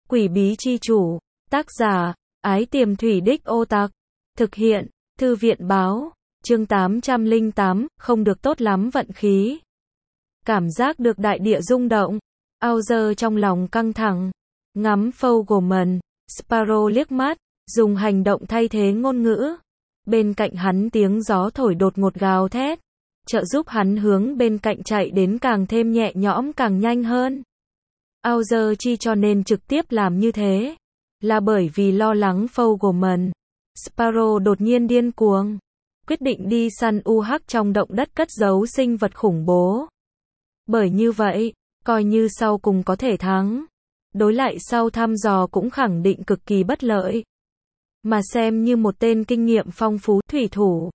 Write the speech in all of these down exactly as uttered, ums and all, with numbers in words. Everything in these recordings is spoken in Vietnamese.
Quỷ bí chi chủ. Tác giả, Ái Tiềm Thủy Đích Ô Tặc. Thực hiện, Thư viện báo. Chương tám trăm lẻ tám, không được tốt lắm vận khí. Cảm giác được đại địa rung động. Auger trong lòng căng thẳng. Ngắm Fogelman, Sparrow liếc mắt, dùng hành động thay thế ngôn ngữ. Bên cạnh hắn tiếng gió thổi đột ngột gào thét, trợ giúp hắn hướng bên cạnh chạy đến càng thêm nhẹ nhõm càng nhanh hơn. Auger chi cho nên trực tiếp làm như thế, là bởi vì lo lắng Fogelman. Sparrow đột nhiên điên cuồng, quyết định đi săn u hắc trong động đất cất giấu sinh vật khủng bố. Bởi như vậy, coi như sau cùng có thể thắng, đối lại sau thăm dò cũng khẳng định cực kỳ bất lợi. Mà xem như một tên kinh nghiệm phong phú thủy thủ,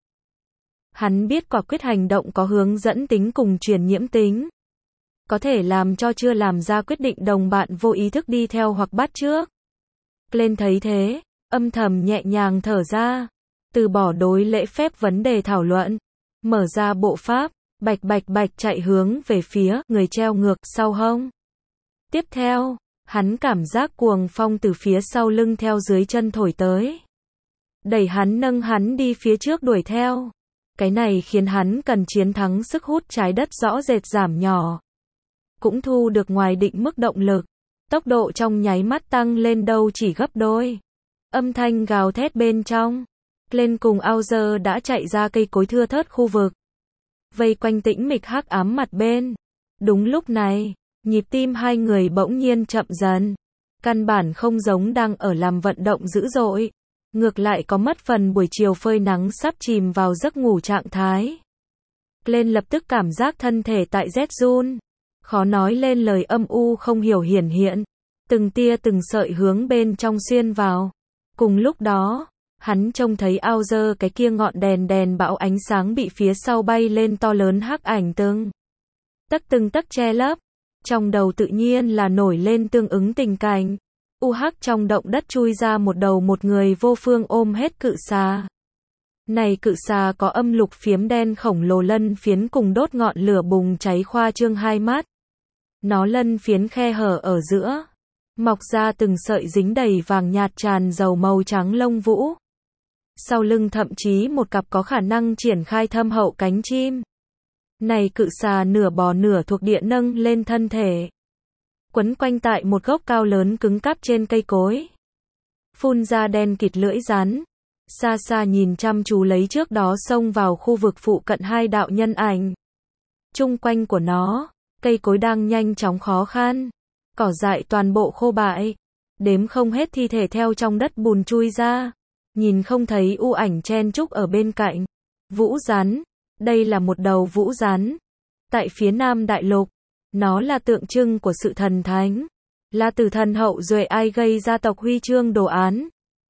hắn biết quả quyết hành động có hướng dẫn tính cùng truyền nhiễm tính, có thể làm cho chưa làm ra quyết định đồng bạn vô ý thức đi theo hoặc bắt trước. Lên thấy thế, âm thầm nhẹ nhàng thở ra, từ bỏ đối lễ phép vấn đề thảo luận, mở ra bộ pháp, bạch bạch bạch chạy hướng về phía người treo ngược sau hông. Tiếp theo, hắn cảm giác cuồng phong từ phía sau lưng theo dưới chân thổi tới, đẩy hắn nâng hắn đi phía trước đuổi theo. Cái này khiến hắn cần chiến thắng sức hút trái đất rõ rệt giảm nhỏ, cũng thu được ngoài định mức động lực, tốc độ trong nháy mắt tăng lên đâu chỉ gấp đôi. Âm thanh gào thét bên trong, lên cùng Auger đã chạy ra cây cối thưa thớt khu vực, vây quanh tĩnh mịch hắc ám mặt bên. Đúng lúc này, nhịp tim hai người bỗng nhiên chậm dần, căn bản không giống đang ở làm vận động dữ dội, ngược lại có mất phần buổi chiều phơi nắng sắp chìm vào giấc ngủ trạng thái. Lên lập tức cảm giác thân thể tại rét run, khó nói lên lời, âm u không hiểu hiển hiện, từng tia từng sợi hướng bên trong xuyên vào. Cùng lúc đó, hắn trông thấy Auger cái kia ngọn đèn đèn bão ánh sáng bị phía sau bay lên to lớn hắc ảnh từng tấc từng tấc che lấp. Trong đầu tự nhiên là nổi lên tương ứng tình cảnh. U hắc trong động đất chui ra một đầu một người vô phương ôm hết cự xà. Này cự xà có âm lục phiếm đen khổng lồ lân phiến cùng đốt ngọn lửa bùng cháy khoa trương hai mắt. Nó lân phiến khe hở ở giữa, mọc ra từng sợi dính đầy vàng nhạt tràn dầu màu trắng lông vũ. Sau lưng thậm chí một cặp có khả năng triển khai thâm hậu cánh chim. Này cự xà nửa bò nửa thuộc địa nâng lên thân thể, quấn quanh tại một gốc cao lớn cứng cáp trên cây cối, phun ra đen kịt lưỡi rắn. Xa xa nhìn chăm chú lấy trước đó xông vào khu vực phụ cận hai đạo nhân ảnh. Chung quanh của nó, cây cối đang nhanh chóng khó khăn, cỏ dại toàn bộ khô bại, đếm không hết thi thể theo trong đất bùn chui ra, nhìn không thấy u ảnh chen chúc ở bên cạnh. Vũ rắn, đây là một đầu vũ rắn. Tại phía Nam Đại Lục, nó là tượng trưng của sự thần thánh, là tử thần hậu duệ ai gây gia tộc huy chương đồ án.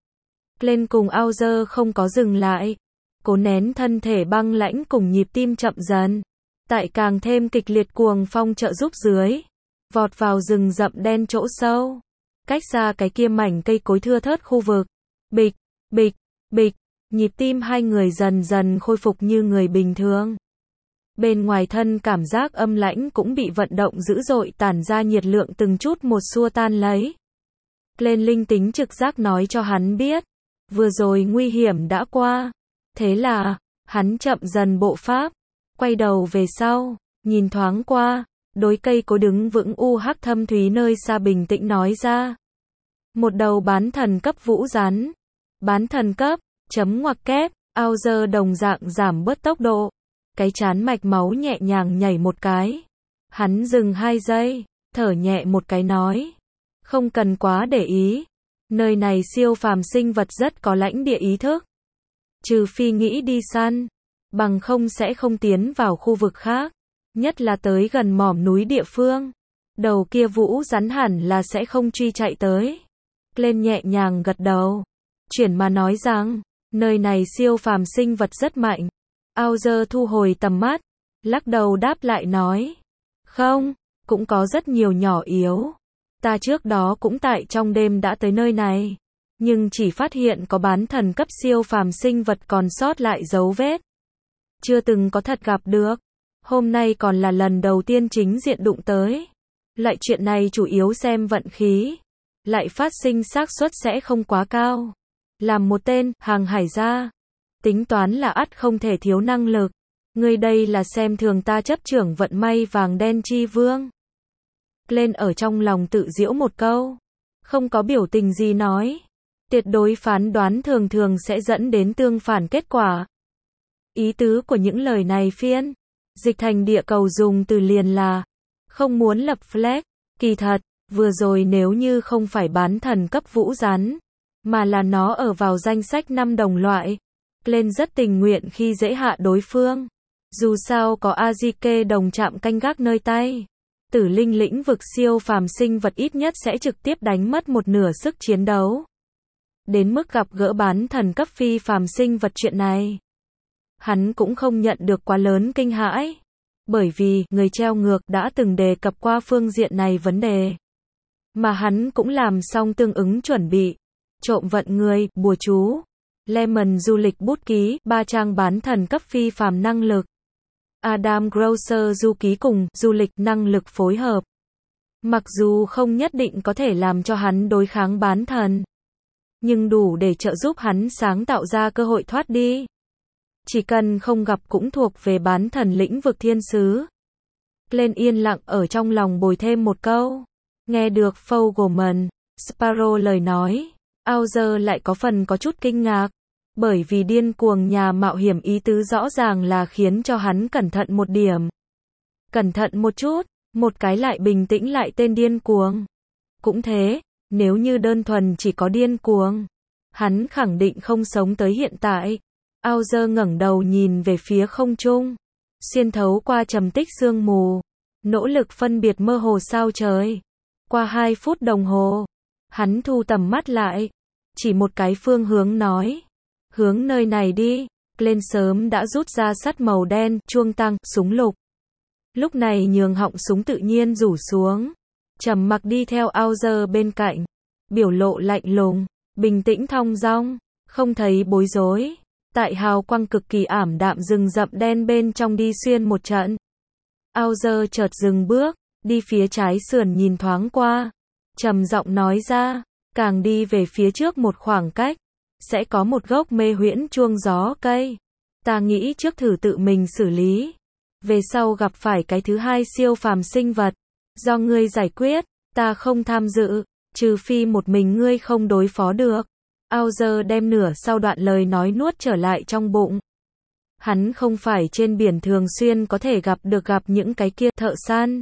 Lên cùng Auger không có dừng lại, cố nén thân thể băng lãnh cùng nhịp tim chậm dần, tại càng thêm kịch liệt cuồng phong trợ giúp dưới, vọt vào rừng rậm đen chỗ sâu, cách xa cái kia mảnh cây cối thưa thớt khu vực. Bịch, bịch, bịch, nhịp tim hai người dần dần khôi phục như người bình thường. Bên ngoài thân cảm giác âm lãnh cũng bị vận động dữ dội tản ra nhiệt lượng từng chút một xua tan lấy. Lên linh tính trực giác nói cho hắn biết, vừa rồi nguy hiểm đã qua. Thế là, hắn chậm dần bộ pháp, quay đầu về sau, nhìn thoáng qua, đối cây cối đứng vững u hắc thâm thúy nơi xa bình tĩnh nói ra. Một đầu bán thần cấp vũ rắn. Bán thần cấp, chấm ngoặc kép, Auger đồng dạng giảm bớt tốc độ. Cái chán mạch máu nhẹ nhàng nhảy một cái. Hắn dừng hai giây, thở nhẹ một cái nói. Không cần quá để ý. Nơi này siêu phàm sinh vật rất có lãnh địa ý thức. Trừ phi nghĩ đi săn, bằng không sẽ không tiến vào khu vực khác. Nhất là tới gần mỏm núi địa phương. Đầu kia vũ rắn hẳn là sẽ không truy chạy tới. Lên nhẹ nhàng gật đầu. Chuyển mà nói rằng, nơi này siêu phàm sinh vật rất mạnh. Auger thu hồi tầm mắt, lắc đầu đáp lại nói. Không, cũng có rất nhiều nhỏ yếu. Ta trước đó cũng tại trong đêm đã tới nơi này, nhưng chỉ phát hiện có bán thần cấp siêu phàm sinh vật còn sót lại dấu vết. Chưa từng có thật gặp được. Hôm nay còn là lần đầu tiên chính diện đụng tới. Loại chuyện này chủ yếu xem vận khí. lại phát sinh xác suất sẽ không quá cao. Làm một tên hàng hải gia, tính toán là ắt không thể thiếu năng lực. Ngươi đây là xem thường ta chấp trưởng vận may vàng đen chi vương. Glenn ở trong lòng tự giễu một câu, không có biểu tình gì nói. Tuyệt đối phán đoán thường thường sẽ dẫn đến tương phản kết quả. Ý tứ của những lời này phiên dịch thành địa cầu dùng từ liền là không muốn lập flag. Kỳ thật, vừa rồi nếu như không phải bán thần cấp vũ rắn, mà là nó ở vào danh sách năm đồng loại, Glenn rất tình nguyện khi dễ hạ đối phương. Dù sao có Azike đồng chạm canh gác nơi tay. Tử linh lĩnh vực siêu phàm sinh vật ít nhất sẽ trực tiếp đánh mất một nửa sức chiến đấu. Đến mức gặp gỡ bán thần cấp phi phàm sinh vật chuyện này, hắn cũng không nhận được quá lớn kinh hãi. Bởi vì, người treo ngược đã từng đề cập qua phương diện này vấn đề. Mà hắn cũng làm xong tương ứng chuẩn bị. Trộm vận người, bùa chú. Lemon du lịch bút ký, ba trang bán thần cấp phi phàm năng lực. Adam Grosser du ký cùng, du lịch năng lực phối hợp. Mặc dù không nhất định có thể làm cho hắn đối kháng bán thần, nhưng đủ để trợ giúp hắn sáng tạo ra cơ hội thoát đi. Chỉ cần không gặp cũng thuộc về bán thần lĩnh vực thiên sứ. Glenn yên lặng ở trong lòng bồi thêm một câu. Nghe được Fogelman, Sparrow lời nói, Auger lại có phần có chút kinh ngạc. Bởi vì điên cuồng nhà mạo hiểm ý tứ rõ ràng là khiến cho hắn cẩn thận một điểm. Cẩn thận một chút, một cái lại bình tĩnh lại tên điên cuồng. Cũng thế, nếu như đơn thuần chỉ có điên cuồng, hắn khẳng định không sống tới hiện tại. Auger ngẩng đầu nhìn về phía không trung, xuyên thấu qua trầm tích sương mù, nỗ lực phân biệt mơ hồ sao trời. Qua hai phút đồng hồ, hắn thu tầm mắt lại, chỉ một cái phương hướng nói, hướng nơi này đi. Glenn sớm đã rút ra sắt màu đen, chuông tăng, súng lục. Lúc này nhường họng súng tự nhiên rủ xuống, trầm mặc đi theo Auger bên cạnh, biểu lộ lạnh lùng, bình tĩnh thong dong, không thấy bối rối. Tại hào quang cực kỳ ảm đạm rừng rậm đen bên trong đi xuyên một trận. Auger chợt dừng bước, đi phía trái sườn nhìn thoáng qua, trầm giọng nói ra, càng đi về phía trước một khoảng cách, sẽ có một gốc mê huyễn chuông gió cây. Ta nghĩ trước thử tự mình xử lý. Về sau gặp phải cái thứ hai siêu phàm sinh vật, do ngươi giải quyết, ta không tham dự, trừ phi một mình ngươi không đối phó được. Auger đem nửa sau đoạn lời nói nuốt trở lại trong bụng. Hắn không phải trên biển thường xuyên có thể gặp được gặp những cái kia thợ săn.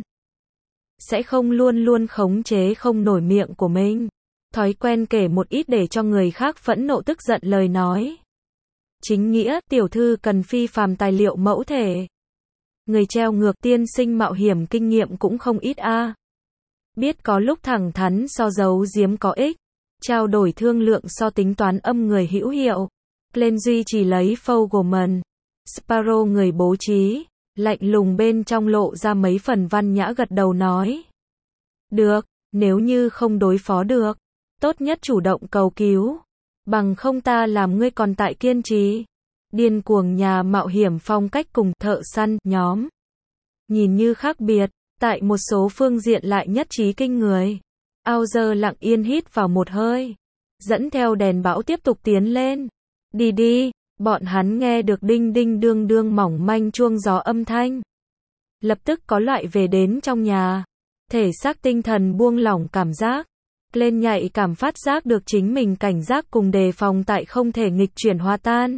Sẽ không luôn luôn khống chế không nổi miệng của mình. Thói quen kể một ít để cho người khác phẫn nộ tức giận lời nói. Chính nghĩa, tiểu thư cần phi phàm tài liệu mẫu thể. Người treo ngược tiên sinh mạo hiểm kinh nghiệm cũng không ít a. Biết có lúc thẳng thắn so giấu giếm có ích. Trao đổi thương lượng so tính toán âm người hữu hiệu. Glenn duy chỉ lấy Fogelman, Sparrow người bố trí, lạnh lùng bên trong lộ ra mấy phần văn nhã gật đầu nói. Được, nếu như không đối phó được, tốt nhất chủ động cầu cứu. Bằng không ta làm ngươi còn tại kiên trì. Điên cuồng nhà mạo hiểm phong cách cùng thợ săn nhóm. Nhìn như khác biệt, tại một số phương diện lại nhất trí kinh người. Auger lặng yên hít vào một hơi, dẫn theo đèn bão tiếp tục tiến lên. Đi đi, bọn hắn nghe được đinh đinh đương đương mỏng manh chuông gió âm thanh. Lập tức có loại về đến trong nhà. Thể xác tinh thần buông lỏng cảm giác. Glenn nhạy cảm phát giác được chính mình cảnh giác cùng đề phòng tại không thể nghịch chuyển hòa tan.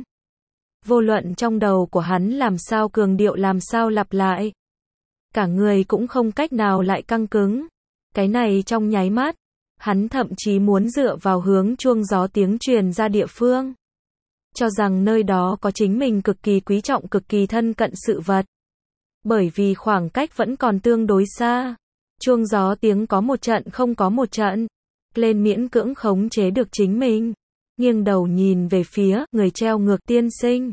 Vô luận trong đầu của hắn làm sao cường điệu làm sao lặp lại. Cả người cũng không cách nào lại căng cứng. Cái này trong nháy mắt, hắn thậm chí muốn dựa vào hướng chuông gió tiếng truyền ra địa phương. Cho rằng nơi đó có chính mình cực kỳ quý trọng cực kỳ thân cận sự vật. Bởi vì khoảng cách vẫn còn tương đối xa. Chuông gió tiếng có một trận không có một trận. Glenn miễn cưỡng khống chế được chính mình. Nghiêng đầu nhìn về phía người treo ngược tiên sinh.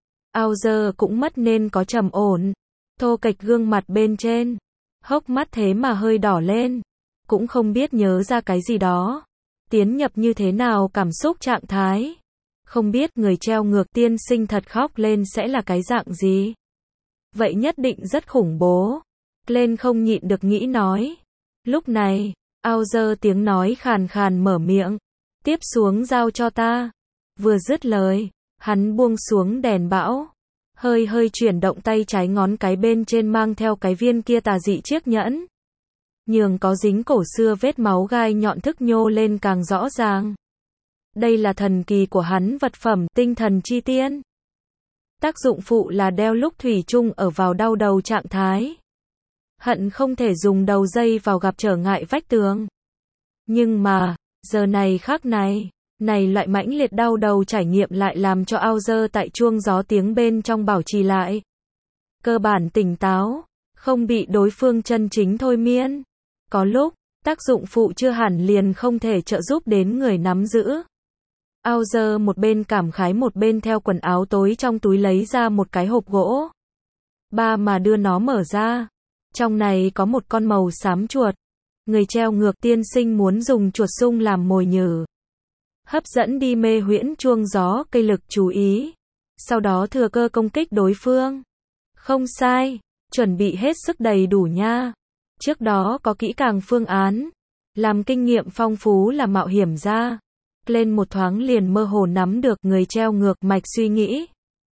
Auger cũng mất nên có trầm ổn. Thô kệch gương mặt bên trên. Hốc mắt thế mà hơi đỏ lên. Cũng không biết nhớ ra cái gì đó. Tiến nhập như thế nào cảm xúc trạng thái. Không biết người treo ngược tiên sinh thật khóc lên sẽ là cái dạng gì. Vậy nhất định rất khủng bố. Glenn không nhịn được nghĩ nói. Lúc này, Auger tiếng nói khàn khàn mở miệng. Tiếp xuống giao cho ta. Vừa dứt lời, hắn buông xuống đèn bão. Hơi hơi chuyển động tay trái ngón cái bên trên mang theo cái viên kia tà dị chiếc nhẫn. Nhường có dính cổ xưa vết máu gai nhọn thức nhô lên càng rõ ràng. Đây là thần kỳ của hắn vật phẩm tinh thần chi tiên. Tác dụng phụ là đeo lúc thủy chung ở vào đau đầu trạng thái. Hận không thể dùng đầu dây vào gặp trở ngại vách tường. Nhưng mà, giờ này khác này, này loại mãnh liệt đau đầu trải nghiệm lại làm cho Auger tại chuông gió tiếng bên trong bảo trì lại. Cơ bản tỉnh táo, không bị đối phương chân chính thôi miên. Có lúc, tác dụng phụ chưa hẳn liền không thể trợ giúp đến người nắm giữ. Auger một bên cảm khái một bên theo quần áo tối trong túi lấy ra một cái hộp gỗ. Ba mà đưa nó mở ra. Trong này có một con màu xám chuột. Người treo ngược tiên sinh muốn dùng chuột sung làm mồi nhử. Hấp dẫn đi mê huyễn chuông gió cây lực chú ý. Sau đó thừa cơ công kích đối phương. Không sai, chuẩn bị hết sức đầy đủ nha. Trước đó có kỹ càng phương án. Làm kinh nghiệm phong phú là mạo hiểm ra. Lên một thoáng liền mơ hồ nắm được người treo ngược mạch suy nghĩ.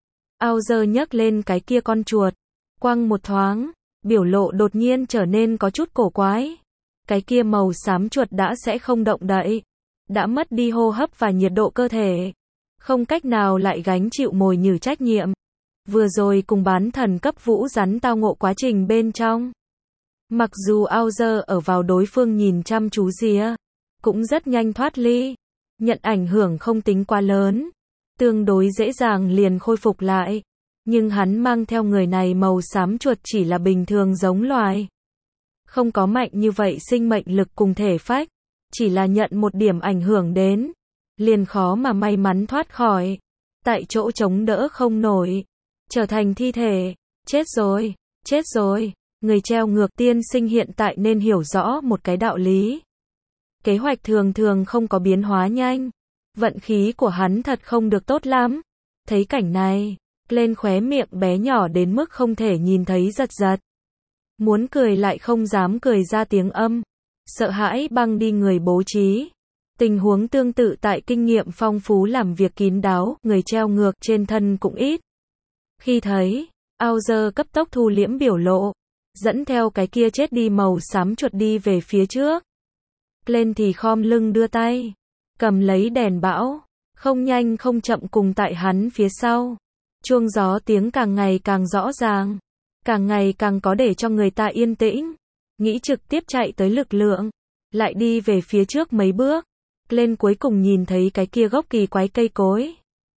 Auger nhấc lên cái kia con chuột. Quăng một thoáng, biểu lộ đột nhiên trở nên có chút cổ quái. Cái kia màu xám chuột đã sẽ không động đậy. Đã mất đi hô hấp và nhiệt độ cơ thể. Không cách nào lại gánh chịu mồi nhử trách nhiệm. Vừa rồi cùng bán thần cấp vũ rắn tao ngộ quá trình bên trong. Mặc dù Auger ở vào đối phương nhìn chăm chú rìa, cũng rất nhanh thoát ly. Nhận ảnh hưởng không tính quá lớn. Tương đối dễ dàng liền khôi phục lại. Nhưng hắn mang theo người này màu xám chuột chỉ là bình thường giống loài. Không có mạnh như vậy sinh mệnh lực cùng thể phách. Chỉ là nhận một điểm ảnh hưởng đến. Liền khó mà may mắn thoát khỏi. Tại chỗ chống đỡ không nổi. Trở thành thi thể. Chết rồi, chết rồi. Người treo ngược tiên sinh hiện tại nên hiểu rõ một cái đạo lý. Kế hoạch thường thường không có biến hóa nhanh. Vận khí của hắn thật không được tốt lắm. Thấy cảnh này, lên khóe miệng bé nhỏ đến mức không thể nhìn thấy giật giật. Muốn cười lại không dám cười ra tiếng âm. Sợ hãi băng đi người bố trí. Tình huống tương tự tại kinh nghiệm phong phú làm việc kín đáo, người treo ngược trên thân cũng ít. Khi thấy, Auger cấp tốc thu liễm biểu lộ. Dẫn theo cái kia chết đi màu xám chuột đi về phía trước. Lên thì khom lưng đưa tay. Cầm lấy đèn bão. Không nhanh không chậm cùng tại hắn phía sau. Chuông gió tiếng càng ngày càng rõ ràng. Càng ngày càng có để cho người ta yên tĩnh. Nghĩ trực tiếp chạy tới lực lượng. Lại đi về phía trước mấy bước. Lên cuối cùng nhìn thấy cái kia gốc kỳ quái cây cối.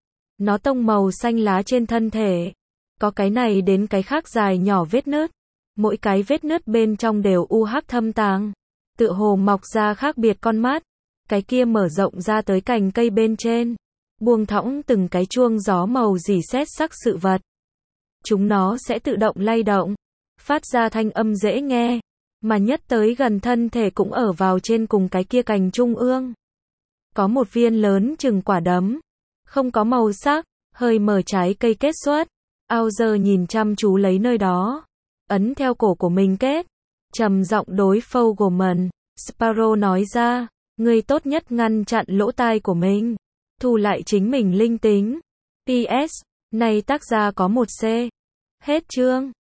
Nó tông màu xanh lá trên thân thể. Có cái này đến cái khác dài nhỏ vết nứt. Mỗi cái vết nứt bên trong đều u hắc thâm tàng. Tựa hồ mọc ra khác biệt con mắt. Cái kia mở rộng ra tới cành cây bên trên. Buông thõng từng cái chuông gió màu rỉ sét sắc sự vật. Chúng nó sẽ tự động lay động. Phát ra thanh âm dễ nghe. Mà nhất tới gần thân thể cũng ở vào trên cùng cái kia cành trung ương. Có một viên lớn chừng quả đấm. Không có màu sắc. Hơi mở trái cây kết xuất. Auger nhìn chăm chú lấy nơi đó. Ấn theo cổ của mình kết. Trầm giọng đối Fogelman. Sparrow nói ra. Ngươi tốt nhất ngăn chặn lỗ tai của mình. Thu lại chính mình linh tính. pê ét. Này tác gia có một C. Hết chương.